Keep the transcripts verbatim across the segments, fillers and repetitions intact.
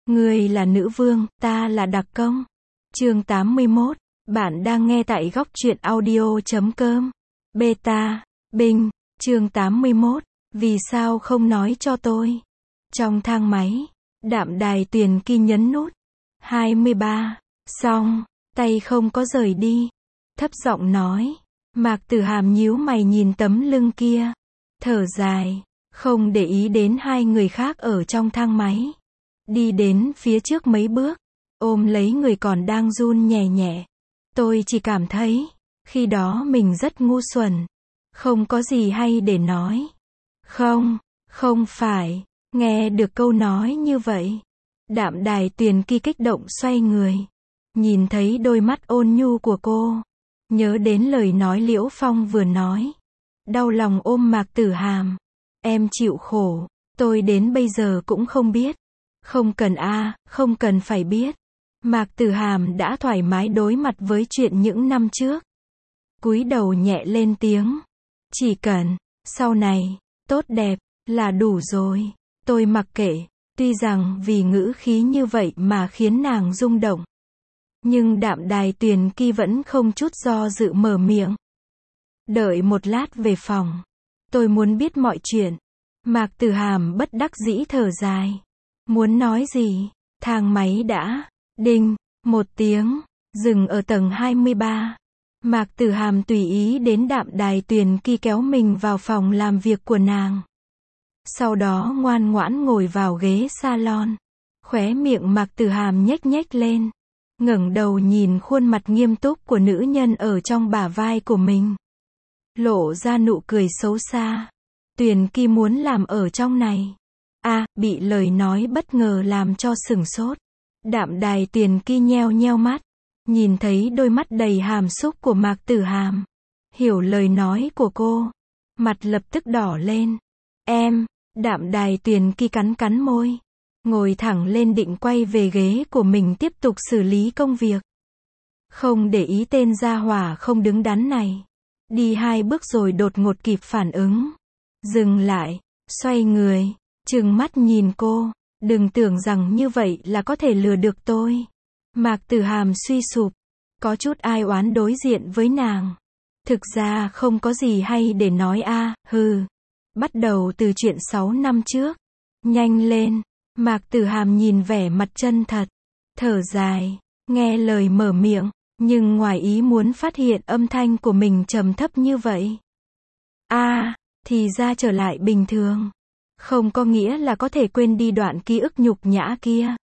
Ngươi là nữ vương, ta là đặc công. Chương tám mươi mốt. Bạn đang nghe tại góc truyện audio chấm com. Beta, Binh, chương tám mươi mốt. Vì sao không nói cho tôi? Trong thang máy, Đạm Đài Tuyền Ki nhấn nút. hai mươi ba. Xong, tay không có rời đi. Thấp giọng nói. Mạc Tử Hàm nhíu mày nhìn tấm lưng kia. Thở dài, không để ý đến hai người khác ở trong thang máy. Đi đến phía trước mấy bước, ôm lấy người còn đang run nhẹ nhẹ. Tôi chỉ cảm thấy, khi đó mình rất ngu xuẩn. Không có gì hay để nói. Không, không phải. Nghe được câu nói như vậy, Đạm Đài Tuyền Ki kích động xoay người. Nhìn thấy đôi mắt ôn nhu của cô. Nhớ đến lời nói Liễu Phong vừa nói. Đau lòng ôm Mạc Tử Hàm. Em chịu khổ, tôi đến bây giờ cũng không biết. Không cần a, à, không cần phải biết. Mạc Tử Hàm đã thoải mái đối mặt với chuyện những năm trước. Cúi đầu nhẹ lên tiếng. Chỉ cần, sau này, tốt đẹp, là đủ rồi. Tôi mặc kệ, tuy rằng vì ngữ khí như vậy mà khiến nàng rung động. Nhưng Đạm Đài Tuyền Ki vẫn không chút do dự mở miệng. Đợi một lát về phòng. Tôi muốn biết mọi chuyện. Mạc Tử Hàm bất đắc dĩ thở dài. Muốn nói gì? Thang máy đã. Đinh. Một tiếng. Dừng ở tầng hai mươi ba. Mạc Tử Hàm tùy ý đến Đạm Đài Tuyền Ki kéo mình vào phòng làm việc của nàng. Sau đó ngoan ngoãn ngồi vào ghế salon. Khóe miệng Mạc Tử Hàm nhếch nhếch lên. Ngẩng đầu nhìn khuôn mặt nghiêm túc của nữ nhân ở trong bả vai của mình. Lộ ra nụ cười xấu xa. Tuyền Ki muốn làm ở trong này. A, à, bị lời nói bất ngờ làm cho sửng sốt. Đạm Đài Tuyền Ki nheo nheo mắt. Nhìn thấy đôi mắt đầy hàm xúc của Mạc Tử Hàm. Hiểu lời nói của cô. Mặt lập tức đỏ lên. Em, Đạm Đài Tuyền Ki cắn cắn môi. Ngồi thẳng lên định quay về ghế của mình tiếp tục xử lý công việc. Không để ý tên gia hỏa không đứng đắn này. Đi hai bước rồi đột ngột kịp phản ứng. Dừng lại, xoay người, trừng mắt nhìn cô. Đừng tưởng rằng như vậy là có thể lừa được tôi. Mạc Tử Hàm suy sụp. Có chút ai oán đối diện với nàng. Thực ra không có gì hay để nói a, à, hừ. Bắt đầu từ chuyện sáu năm trước. Nhanh lên. Mạc Tử Hàm nhìn vẻ mặt chân thật. Thở dài. Nghe lời mở miệng. Nhưng ngoài ý muốn phát hiện âm thanh của mình trầm thấp như vậy. A, à, thì ra trở lại bình thường. Không có nghĩa là có thể quên đi đoạn ký ức nhục nhã kia.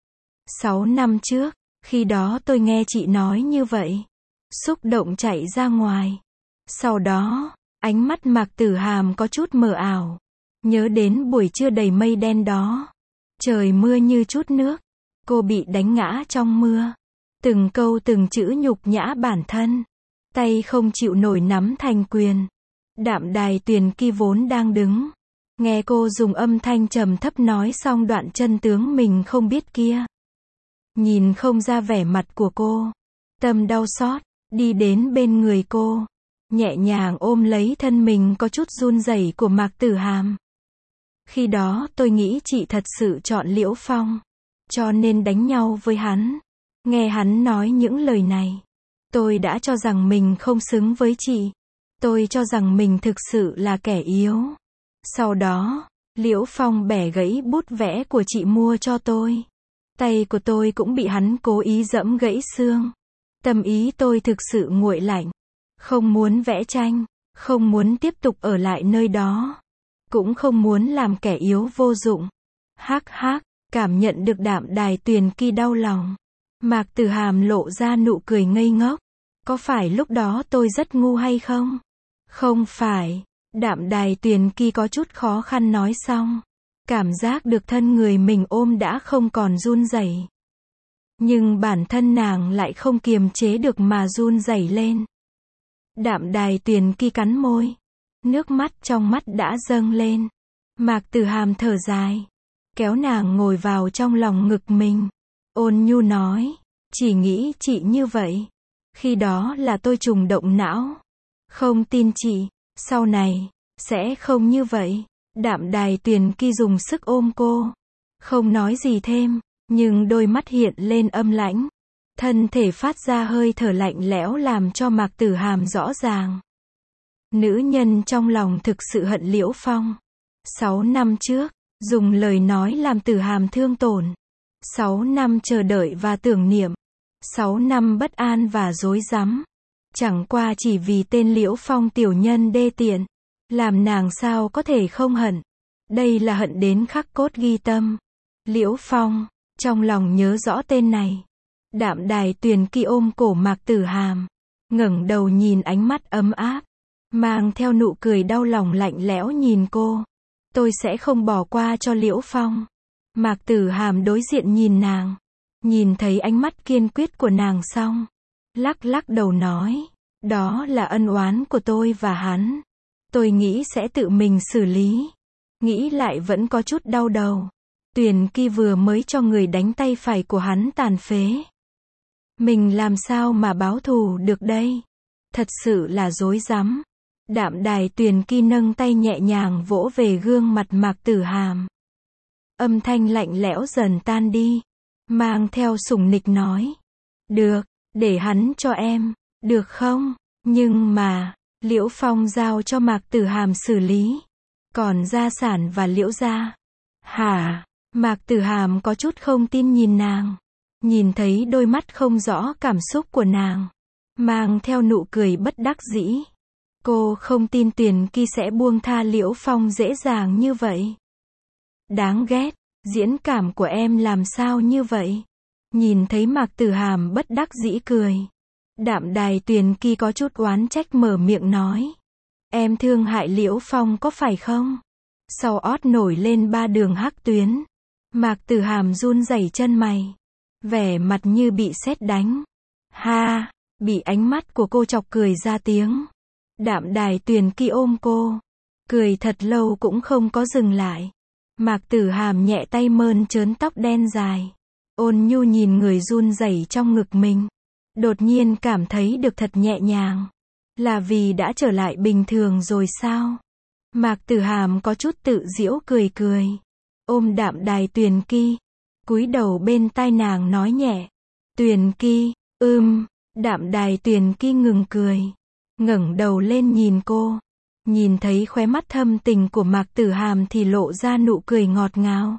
Sáu năm trước, khi đó tôi nghe chị nói như vậy. Xúc động chạy ra ngoài. Sau đó, ánh mắt Mạc Tử Hàm có chút mờ ảo. Nhớ đến buổi trưa đầy mây đen đó. Trời mưa như chút nước. Cô bị đánh ngã trong mưa. Từng câu từng chữ nhục nhã bản thân. Tay không chịu nổi nắm thành quyền. Đạm Đài Tuyền Ki vốn đang đứng. Nghe cô dùng âm thanh trầm thấp nói xong đoạn chân tướng mình không biết kia. Nhìn không ra vẻ mặt của cô. Tâm đau xót, đi đến bên người cô. Nhẹ nhàng ôm lấy thân mình có chút run rẩy của Mạc Tử Hàm. Khi đó tôi nghĩ chị thật sự chọn Liễu Phong. Cho nên đánh nhau với hắn. Nghe hắn nói những lời này. Tôi đã cho rằng mình không xứng với chị. Tôi cho rằng mình thực sự là kẻ yếu. Sau đó, Liễu Phong bẻ gãy bút vẽ của chị mua cho tôi. Tay của tôi cũng bị hắn cố ý giẫm gãy xương. Tâm ý tôi thực sự nguội lạnh. Không muốn vẽ tranh. Không muốn tiếp tục ở lại nơi đó. Cũng không muốn làm kẻ yếu vô dụng. Hắc hắc, cảm nhận được Đạm Đài Tuyền Ki đau lòng. Mạc Tử Hàm lộ ra nụ cười ngây ngốc. Có phải lúc đó tôi rất ngu hay không? Không phải. Đạm Đài Tuyền Ki có chút khó khăn nói xong. Cảm giác được thân người mình ôm đã không còn run rẩy. Nhưng bản thân nàng lại không kiềm chế được mà run rẩy lên. Đạm Đài Tuyền Ki cắn môi. Nước mắt trong mắt đã dâng lên. Mạc Tử Hàm thở dài. Kéo nàng ngồi vào trong lòng ngực mình. Ôn nhu nói. Chỉ nghĩ chị như vậy. Khi đó là tôi trùng động não. Không tin chị. Sau này, sẽ không như vậy. Đạm Đài Tuyền Ki dùng sức ôm cô. Không nói gì thêm. nhưng đôi mắt hiện lên âm lãnh. Thân thể phát ra hơi thở lạnh lẽo làm cho Mạc Tử Hàm rõ ràng. Nữ nhân trong lòng thực sự hận Liễu Phong. Sáu năm trước, dùng lời nói làm Tử Hàm thương tổn. Sáu năm chờ đợi và tưởng niệm. Sáu năm bất an và rối rắm. Chẳng qua chỉ vì tên Liễu Phong tiểu nhân đê tiện. Làm nàng sao có thể không hận. Đây là hận đến khắc cốt ghi tâm. Liễu Phong, trong lòng nhớ rõ tên này. Đạm Đài Tuyền Kỳ ôm cổ Mạc Tử Hàm, ngẩng đầu nhìn ánh mắt ấm áp, mang theo nụ cười đau lòng lạnh lẽo nhìn cô. Tôi sẽ không bỏ qua cho Liễu Phong. Mạc Tử Hàm đối diện nhìn nàng, nhìn thấy ánh mắt kiên quyết của nàng xong, lắc lắc đầu nói, đó là ân oán của tôi và hắn. Tôi nghĩ sẽ tự mình xử lý. Nghĩ lại vẫn có chút đau đầu. Tuyền Kỳ vừa mới cho người đánh tay phải của hắn tàn phế. Mình làm sao mà báo thù được đây? Thật sự là rối rắm. Đạm Đài Tuyền Kỳ nâng tay nhẹ nhàng vỗ về gương mặt Mạc Tử Hàm. Âm thanh lạnh lẽo dần tan đi, mang theo sủng nịch nói. Được, để hắn cho em, được không? Nhưng mà, Liễu Phong giao cho Mạc Tử Hàm xử lý. Còn gia sản và Liễu gia. Hả? Mạc Tử Hàm có chút không tin nhìn nàng. Nhìn thấy đôi mắt không rõ cảm xúc của nàng, mang theo nụ cười bất đắc dĩ. Cô không tin Tuyền Kỳ sẽ buông tha Liễu Phong dễ dàng như vậy. Đáng ghét, diễn cảm của em làm sao như vậy? Nhìn thấy Mạc Tử Hàm bất đắc dĩ cười. Đạm Đài Tuyền Kỳ có chút oán trách mở miệng nói. Em thương hại Liễu Phong có phải không? Sau ót nổi lên ba đường hắc tuyến. Mạc Tử Hàm run rẩy chân mày. Vẻ mặt như bị sét đánh. Ha, bị ánh mắt của cô chọc cười ra tiếng. Đạm Đài Tuyền Kỳ ôm cô. Cười thật lâu cũng không có dừng lại. Mạc Tử Hàm nhẹ tay mơn trớn tóc đen dài. Ôn nhu nhìn người run rẩy trong ngực mình. Đột nhiên cảm thấy được thật nhẹ nhàng. Là vì đã trở lại bình thường rồi sao? Mạc Tử Hàm có chút tự giễu cười cười. Ôm Đạm Đài Tuyền Kỳ. Cúi đầu bên tai nàng nói nhẹ. Tuyền Kỳ, ưm, Đạm Đài Tuyền Kỳ ngừng cười. Ngẩng đầu lên nhìn cô. Nhìn thấy khóe mắt thâm tình của Mạc Tử Hàm thì lộ ra nụ cười ngọt ngào.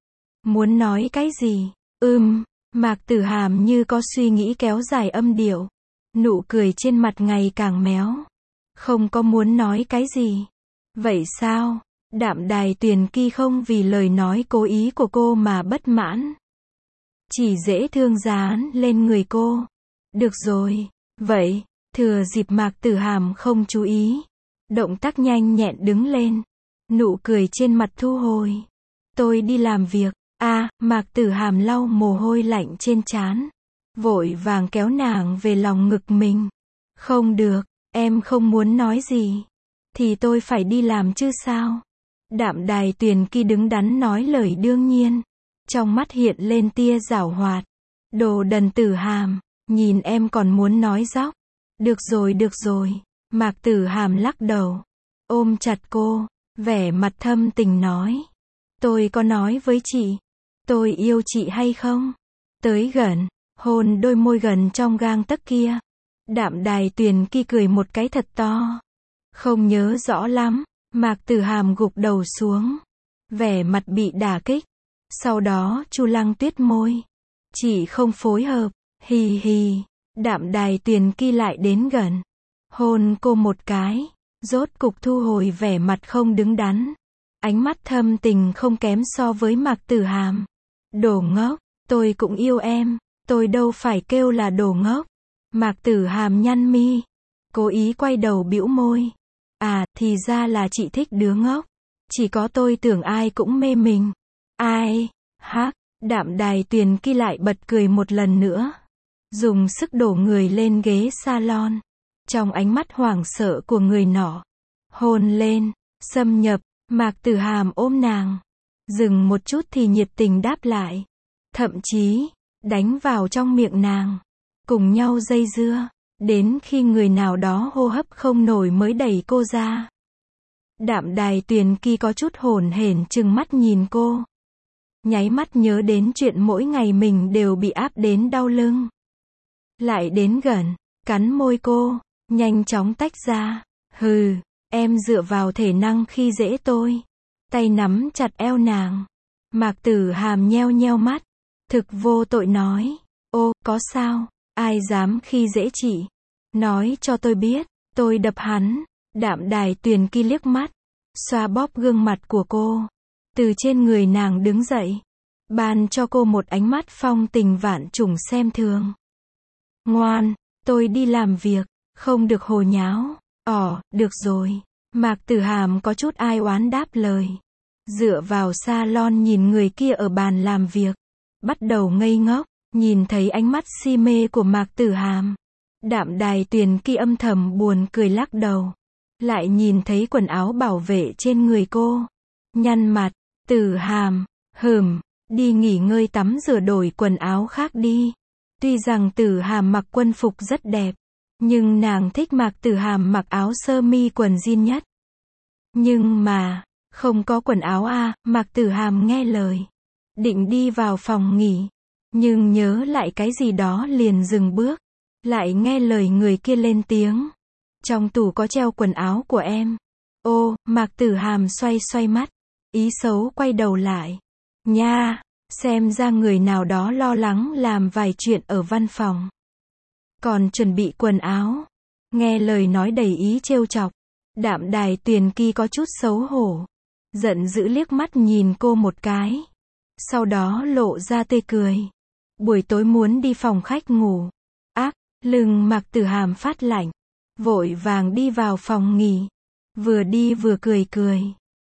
Muốn nói cái gì? Ưm, Mạc Tử Hàm như có suy nghĩ kéo dài âm điệu. Nụ cười trên mặt ngày càng méo. Không có muốn nói cái gì. Vậy sao? Đạm Đài Tuyền Kỳ không vì lời nói cố ý của cô mà bất mãn. Chỉ dễ thương dán lên người cô. Được rồi. Vậy, thừa dịp Mạc Tử Hàm không chú ý. Động tác nhanh nhẹn đứng lên. Nụ cười trên mặt thu hồi. Tôi đi làm việc. À, Mạc Tử Hàm lau mồ hôi lạnh trên trán. Vội vàng kéo nàng về lòng ngực mình. Không được, em không muốn nói gì. Thì tôi phải đi làm chứ sao? Đạm Đài Tuyền Kỳ đứng đắn nói lời đương nhiên. Trong mắt hiện lên tia giảo hoạt. Đồ đần Tử Hàm, nhìn em còn muốn nói dóc. Được rồi được rồi. Mạc Tử Hàm lắc đầu. Ôm chặt cô, vẻ mặt thâm tình nói. Tôi có nói với chị. Tôi yêu chị hay không? Tới gần, hôn đôi môi gần trong gang tấc kia. Đạm Đài Tuyền Kỳ cười một cái thật to. Không nhớ rõ lắm. Mạc Tử Hàm gục đầu xuống. Vẻ mặt bị đả kích. Sau đó Chu Lăng Tuyết môi. Chị không phối hợp. Hì hì. Đạm Đài Tuyền Kỳ lại đến gần. Hôn cô một cái. Rốt cục thu hồi vẻ mặt không đứng đắn. Ánh mắt thâm tình không kém so với Mạc Tử Hàm. Đồ ngốc. Tôi cũng yêu em. Tôi đâu phải kêu là đồ ngốc. Mạc Tử Hàm nhăn mi. Cố ý quay đầu bĩu môi. À, thì ra là chị thích đứa ngốc. Chỉ có tôi tưởng ai cũng mê mình. Ai? Hắc. Đạm Đài Tuyền Kỳ lại bật cười một lần nữa. Dùng sức đổ người lên ghế salon. Trong ánh mắt hoảng sợ của người nọ. Hôn lên. Xâm nhập. Mạc Tử Hàm ôm nàng. Dừng một chút thì nhiệt tình đáp lại. Thậm chí, đánh vào trong miệng nàng. Cùng nhau dây dưa. Đến khi người nào đó hô hấp không nổi mới đẩy cô ra. Đạm Đài Tuyền Kỳ có chút hổn hển trừng mắt nhìn cô. nháy mắt nhớ đến chuyện mỗi ngày mình đều bị áp đến đau lưng. Lại đến gần, cắn môi cô, nhanh chóng tách ra. Hừ, em dựa vào thể năng khi dễ tôi. Tay nắm chặt eo nàng. Mạc Tử Hàm nheo nheo mắt, thực vô tội nói, ô, có sao, ai dám khi dễ chị? Nói cho tôi biết, tôi đập hắn. Đạm Đài Tuyền Ki liếc mắt, xoa bóp gương mặt của cô. Từ trên người nàng đứng dậy, ban cho cô một ánh mắt phong tình vạn trùng xem thường. Ngoan, tôi đi làm việc, không được hồ nháo. Ỏ, được rồi. Mạc Tử Hàm có chút ai oán đáp lời. Dựa vào salon nhìn người kia ở bàn làm việc. Bắt đầu ngây ngốc, nhìn thấy ánh mắt si mê của Mạc Tử Hàm. Đạm Đài Tuyền Ki âm thầm buồn cười lắc đầu. Lại nhìn thấy quần áo bảo vệ trên người cô. Nhăn mặt, Tử Hàm, hừm, đi nghỉ ngơi tắm rửa đổi quần áo khác đi. Tuy rằng Tử Hàm mặc quân phục rất đẹp, nhưng nàng thích Mạc Tử Hàm mặc áo sơ mi quần jean nhất. Nhưng mà, không có quần áo à, Mạc Tử Hàm nghe lời. Định đi vào phòng nghỉ, nhưng nhớ lại cái gì đó liền dừng bước. Lại nghe lời người kia lên tiếng. Trong tủ có treo quần áo của em. Ô, Mạc Tử Hàm xoay xoay mắt. Ý xấu quay đầu lại. Nha, xem ra người nào đó lo lắng làm vài chuyện ở văn phòng. Còn chuẩn bị quần áo. Nghe lời nói đầy ý trêu chọc. Đạm Đài Tuyền Ki có chút xấu hổ. Giận dữ liếc mắt nhìn cô một cái. Sau đó lộ ra tươi cười. Buổi tối muốn đi phòng khách ngủ. Ác, lưng Mạc Tử Hàm phát lạnh. Vội vàng đi vào phòng nghỉ. Vừa đi vừa cười cười.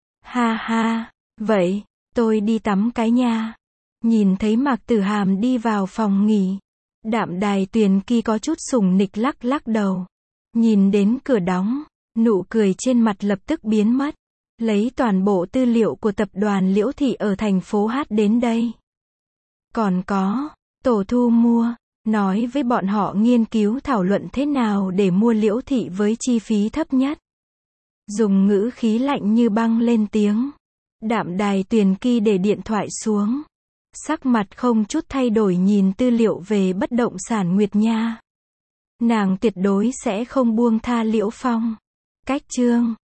Ha ha, vậy, tôi đi tắm cái nha. Nhìn thấy Mạc Tử Hàm đi vào phòng nghỉ. Đạm Đài Tuyền Ki có chút sủng nịch lắc lắc đầu. Nhìn đến cửa đóng, nụ cười trên mặt lập tức biến mất. Lấy toàn bộ tư liệu của tập đoàn Liễu Thị ở thành phố Hát đến đây. Còn có, Tổ Thu mua, nói với bọn họ nghiên cứu thảo luận thế nào để mua Liễu Thị với chi phí thấp nhất. Dùng ngữ khí lạnh như băng lên tiếng. Đạm Đài Tuyền Ki để điện thoại xuống. Sắc mặt không chút thay đổi nhìn tư liệu về bất động sản Nguyệt Nha. Nàng tuyệt đối sẽ không buông tha Liễu Phong. Cách chương